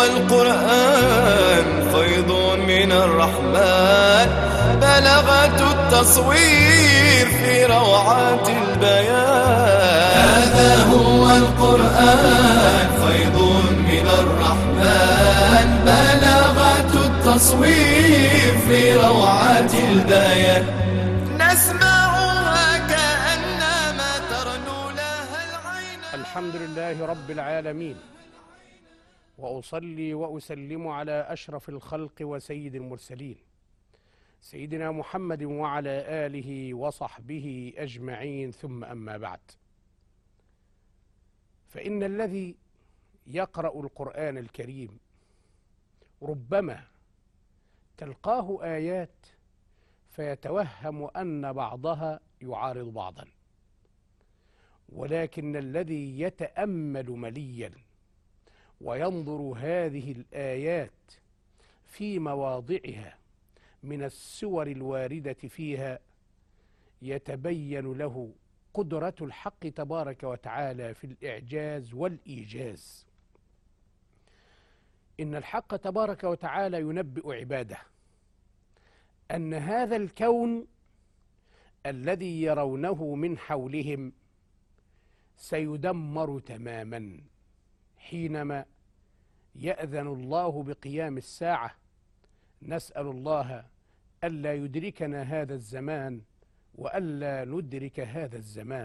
هو القرآن فيض من الرحمن، بلغة التصوير في روعات البيان. هذا هو القرآن فيض من الرحمن، بلغة التصوير في روعات البيان. نسمعها كأنما ترنو لها العين. الحمد لله رب العالمين، وأصلي وأسلم على أشرف الخلق وسيد المرسلين سيدنا محمد وعلى آله وصحبه أجمعين، ثم أما بعد. فإن الذي يقرأ القرآن الكريم ربما تلقاه آيات فيتوهم أن بعضها يعارض بعضا، ولكن الذي يتأمل مليا وينظر هذه الآيات في مواضعها من السور الواردة فيها يتبين له قدرة الحق تبارك وتعالى في الإعجاز والإيجاز. إن الحق تبارك وتعالى ينبئ عباده أن هذا الكون الذي يرونه من حولهم سيدمر تماما حينما يأذن الله بقيام الساعة. نسأل الله ألا يدركنا هذا الزمان وألا ندرك هذا الزمان.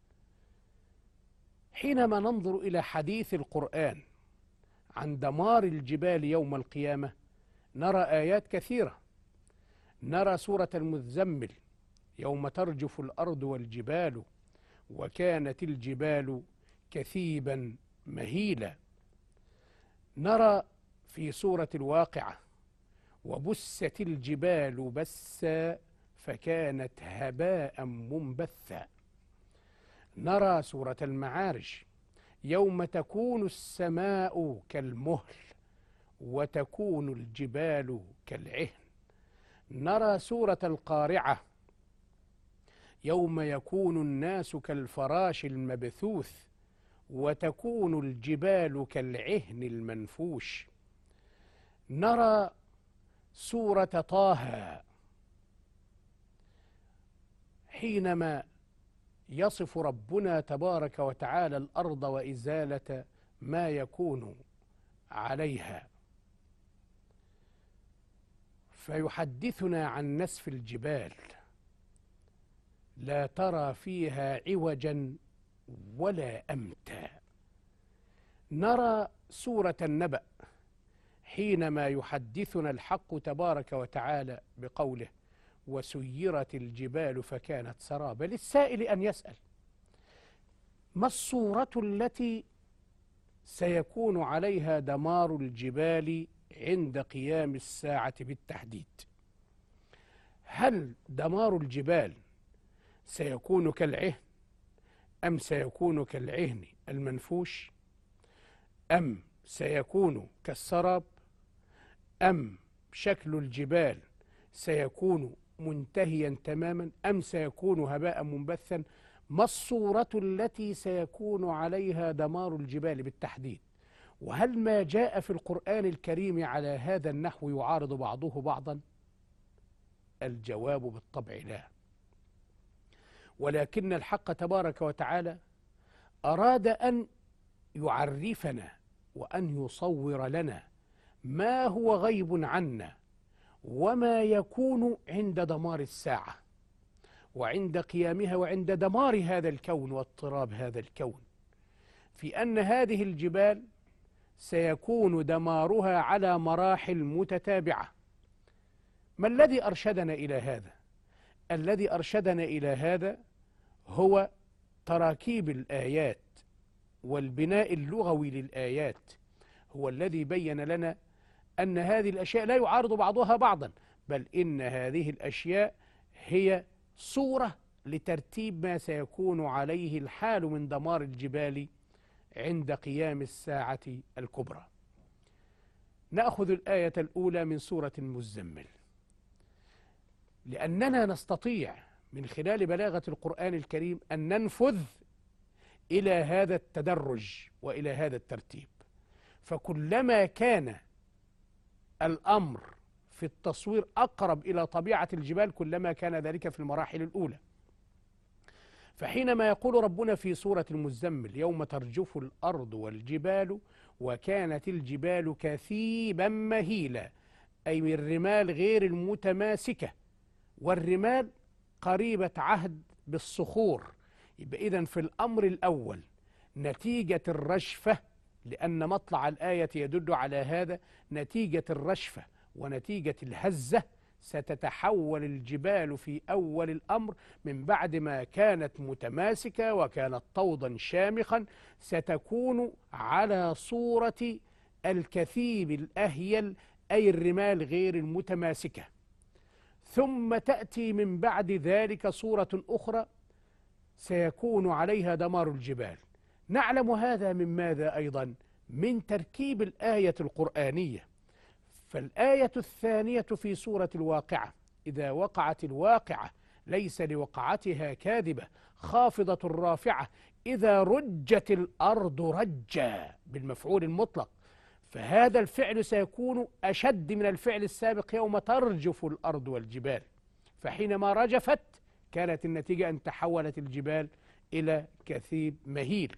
حينما ننظر إلى حديث القرآن عن دمار الجبال يوم القيامة نرى آيات كثيرة. نرى سورة المزمل يوم ترجف الأرض والجبال وكانت الجبال كثيبا مهيلا. نرى في سورة الواقعة وبست الجبال بسا فكانت هباء منبثا. نرى سورة المعارج يوم تكون السماء كالمهل وتكون الجبال كالعهن. نرى سورة القارعة يوم يكون الناس كالفراش المبثوث وتكون الجبال كالعهن المنفوش. نرى سورة طه حينما يصف ربنا تبارك وتعالى الأرض وإزالة ما يكون عليها، فيحدثنا عن نسف الجبال لا ترى فيها عوجا ولا أمتا. نرى سورة النبأ حينما يحدثنا الحق تبارك وتعالى بقوله وسيرت الجبال فكانت سرابا. للسائل أن يسأل: ما الصورة التي سيكون عليها دمار الجبال عند قيام الساعة بالتحديد؟ هل دمار الجبال سيكون كالعهن أم سيكون كالعهن المنفوش أم سيكون كالسراب أم شكل الجبال سيكون منتهيا تماما أم سيكون هباء منبثا؟ ما الصورة التي سيكون عليها دمار الجبال بالتحديد؟ وهل ما جاء في القرآن الكريم على هذا النحو يعارض بعضه بعضا؟ الجواب بالطبع لا، ولكن الحق تبارك وتعالى أراد أن يعرفنا وأن يصور لنا ما هو غيب عنا وما يكون عند دمار الساعة وعند قيامها وعند دمار هذا الكون واضطراب هذا الكون، في أن هذه الجبال سيكون دمارها على مراحل متتابعة. ما الذي أرشدنا إلى هذا؟ الذي أرشدنا إلى هذا هو تراكيب الآيات والبناء اللغوي للآيات، هو الذي بين لنا أن هذه الأشياء لا يعارض بعضها بعضا، بل إن هذه الأشياء هي صورة لترتيب ما سيكون عليه الحال من دمار الجبال عند قيام الساعة الكبرى. نأخذ الآية الأولى من سورة المزمل، لأننا نستطيع من خلال بلاغة القرآن الكريم أن ننفذ إلى هذا التدرج وإلى هذا الترتيب. فكلما كان الأمر في التصوير أقرب إلى طبيعة الجبال كلما كان ذلك في المراحل الأولى. فحينما يقول ربنا في سورة المزمل يوم ترجف الأرض والجبال وكانت الجبال كثيبا مهيلا، أي من الرمال غير المتماسكة، والرمال قريبة عهد بالصخور. يبقى إذن في الأمر الأول نتيجة الرجفة، لأن مطلع الآية يدل على هذا، نتيجة الرجفة ونتيجة الهزة ستتحول الجبال في أول الأمر من بعد ما كانت متماسكة وكانت طوضا شامخا ستكون على صورة الكثيب الأهيل، أي الرمال غير المتماسكة. ثم تأتي من بعد ذلك صورة أخرى سيكون عليها دمار الجبال. نعلم هذا من ماذا أيضا؟ من تركيب الآية القرآنية. فالآية الثانية في سورة الواقعة إذا وقعت الواقعة ليس لوقعتها كاذبة خافضة رافعة إذا رجت الأرض رجا بالمفعول المطلق، فهذا الفعل سيكون أشد من الفعل السابق يوم ترجف الأرض والجبال. فحينما رجفت كانت النتيجة أن تحولت الجبال إلى كثيب مهيل.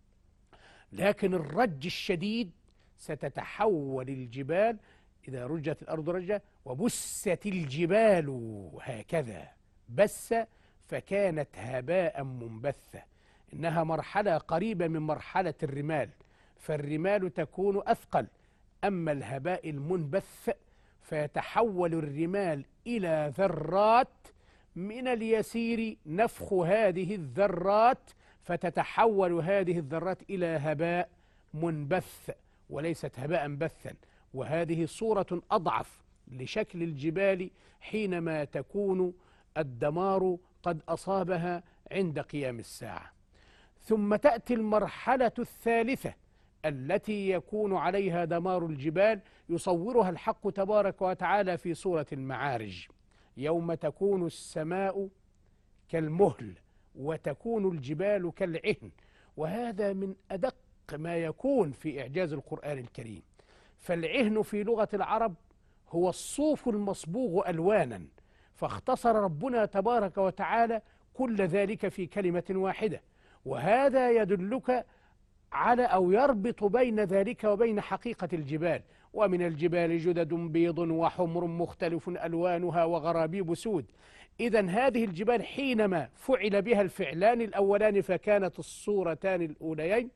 لكن الرج الشديد ستتحول الجبال إذا رجت الأرض رجا وبست الجبال هكذا بس فكانت هباء منبثة. إنها مرحلة قريبة من مرحلة الرمال، فالرمال تكون أثقل، أما الهباء المنبث فيتحول الرمال إلى ذرات، من اليسير نفخ هذه الذرات فتتحول هذه الذرات إلى هباء منبث وليست هباء بثا. وهذه صورة أضعف لشكل الجبال حينما تكون الدمار قد أصابها عند قيام الساعة. ثم تأتي المرحلة الثالثة التي يكون عليها دمار الجبال، يصورها الحق تبارك وتعالى في سورة المعارج يوم تكون السماء كالمهل وتكون الجبال كالعهن. وهذا من أدق ما يكون في إعجاز القرآن الكريم. فالعهن في لغة العرب هو الصوف المصبوغ ألوانا، فاختصر ربنا تبارك وتعالى كل ذلك في كلمة واحدة. وهذا يدلك على أو يربط بين ذلك وبين حقيقة الجبال. ومن الجبال جدد بيض وحمر مختلف ألوانها وغرابيب سود. إذن هذه الجبال حينما فعل بها الفعلان الأولان فكانت الصورتان الأوليين،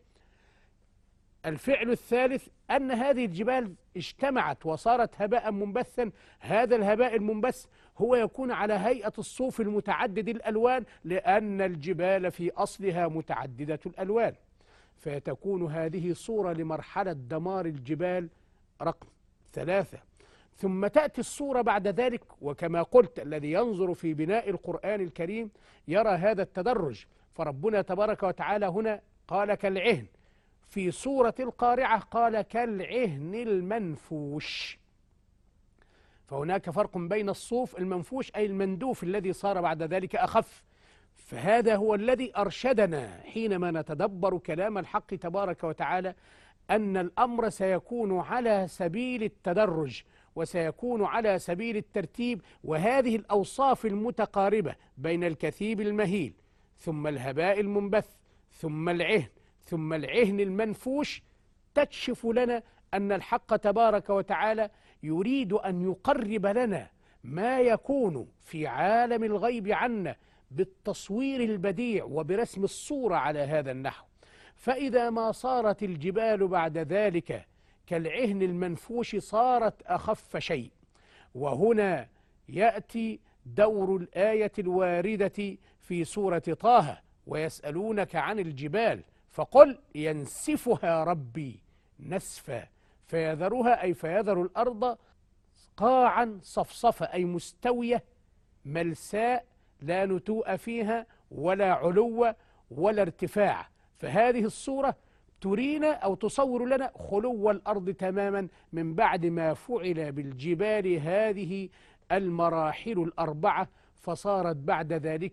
الفعل الثالث أن هذه الجبال اجتمعت وصارت هباء منبثا. هذا الهباء المنبث هو يكون على هيئة الصوف المتعدد الألوان، لأن الجبال في أصلها متعددة الألوان، فتكون هذه صورة لمرحلة دمار الجبال رقم 3. ثم تأتي الصورة بعد ذلك، وكما قلت الذي ينظر في بناء القرآن الكريم يرى هذا التدرج. فربنا تبارك وتعالى هنا قال كالعهن، في سورة القارعة قال كالعهن المنفوش. فهناك فرق بين الصوف المنفوش أي المندوف الذي صار بعد ذلك أخف. فهذا هو الذي أرشدنا حينما نتدبر كلام الحق تبارك وتعالى أن الأمر سيكون على سبيل التدرج وسيكون على سبيل الترتيب، وهذه الأوصاف المتقاربة بين الكثيب المهيل ثم الهباء المنبث ثم العهن ثم العهن المنفوش تكشف لنا أن الحق تبارك وتعالى يريد أن يقرب لنا ما يكون في عالم الغيب عنا بالتصوير البديع وبرسم الصورة على هذا النحو. فإذا ما صارت الجبال بعد ذلك كالعهن المنفوش صارت أخف شيء. وهنا يأتي دور الآية الواردة في سورة طه ويسألونك عن الجبال فقل ينسفها ربي نسفا فيذرها أي فيذر الأرض قاعا صفصفة أي مستوية ملساء لا نتوء فيها ولا علو ولا ارتفاع. فهذه الصورة ترينا أو تصور لنا خلو الأرض تماما من بعد ما فعل بالجبال هذه المراحل الأربعة، فصارت بعد ذلك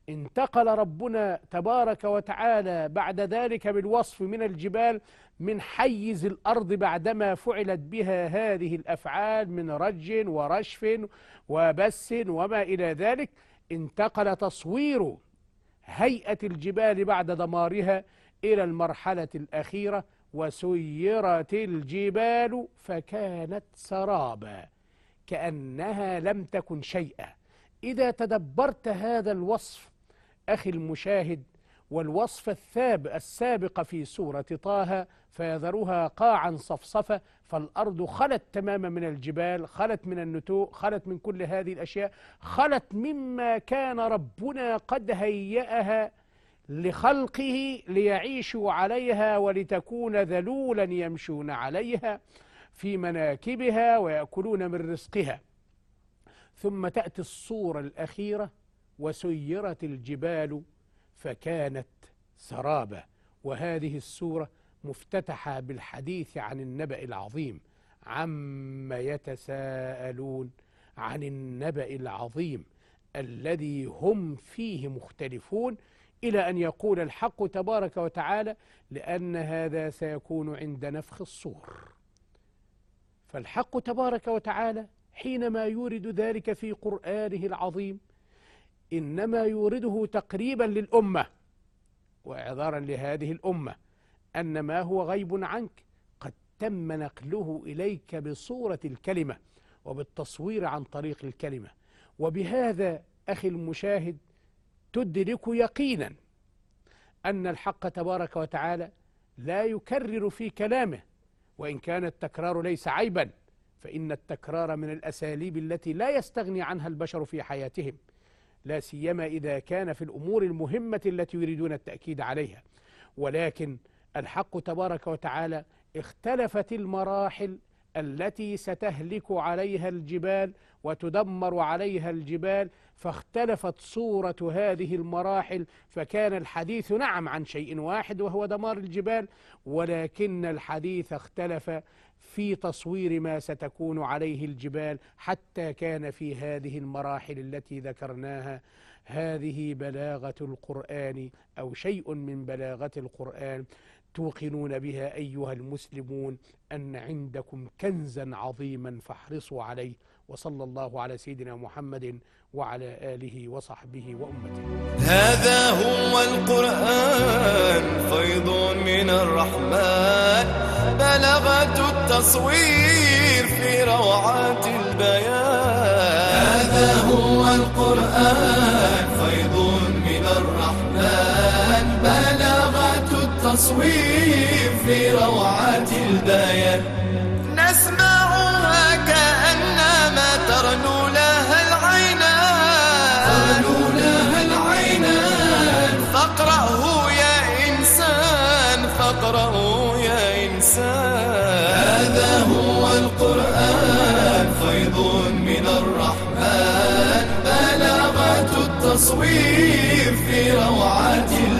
انتقل ربنا تبارك وتعالى بعد ذلك بالوصف من الجبال من حيز الأرض بعدما فعلت بها هذه الأفعال من رج ورشف وبس وما إلى ذلك. انتقل تصوير هيئة الجبال بعد دمارها إلى المرحلة الأخيرة، وسيرت الجبال فكانت سرابا كأنها لم تكن شيئا. إذا تدبرت هذا الوصف أخي المشاهد والوصف السابق في سورة طه، فيذرها قاعا صفصفا، فالأرض خلت تماما من الجبال، خلت من النتوء، خلت من كل هذه الأشياء، خلت مما كان ربنا قد هيأها لخلقه ليعيشوا عليها ولتكون ذلولا يمشون عليها في مناكبها ويأكلون من رزقها. ثم تأتي الصورة الأخيرة وسيرت الجبال فكانت سرابا، وهذه السورة مفتتحة بالحديث عن النبأ العظيم. عما يتساءلون عن النبأ العظيم الذي هم فيه مختلفون، إلى أن يقول الحق تبارك وتعالى لأن هذا سيكون عند نفخ الصور. فالحق تبارك وتعالى حينما يورد ذلك في قرآنه العظيم إنما يورده تقريبا للأمة وإعذارا لهذه الأمة أن ما هو غيب عنك قد تم نقله إليك بصورة الكلمة وبالتصوير عن طريق الكلمة. وبهذا أخي المشاهد تدرك يقينا أن الحق تبارك وتعالى لا يكرر في كلامه، وإن كان التكرار ليس عيبا، فإن التكرار من الأساليب التي لا يستغني عنها البشر في حياتهم، لا سيما إذا كان في الأمور المهمة التي يريدون التأكيد عليها. ولكن الحق تبارك وتعالى اختلفت المراحل التي ستهلك عليها الجبال وتدمر عليها الجبال، فاختلفت صورة هذه المراحل، فكان الحديث نعم عن شيء واحد وهو دمار الجبال، ولكن الحديث اختلف في تصوير ما ستكون عليه الجبال، حتى كان في هذه المراحل التي ذكرناها. هذه بلاغة القرآن أو شيء من بلاغة القرآن توقنون بها أيها المسلمون أن عندكم كنزا عظيما فاحرصوا عليه. وصلى الله على سيدنا محمد وعلى آله وصحبه وأمته. هذا هو القرآن فيض من الرحمن، بلغة التصوير في روعات البيان. هذا هو القرآن فيض من الرحمن، بلغة التصوير في روعات البيان. نسمعها كأنما ترنو لها العينان، فاقرأه يا إنسان، فاقرأه يا إنسان. هذا هو القرآن فيض من الرحمن، بلغة التصوير في روعات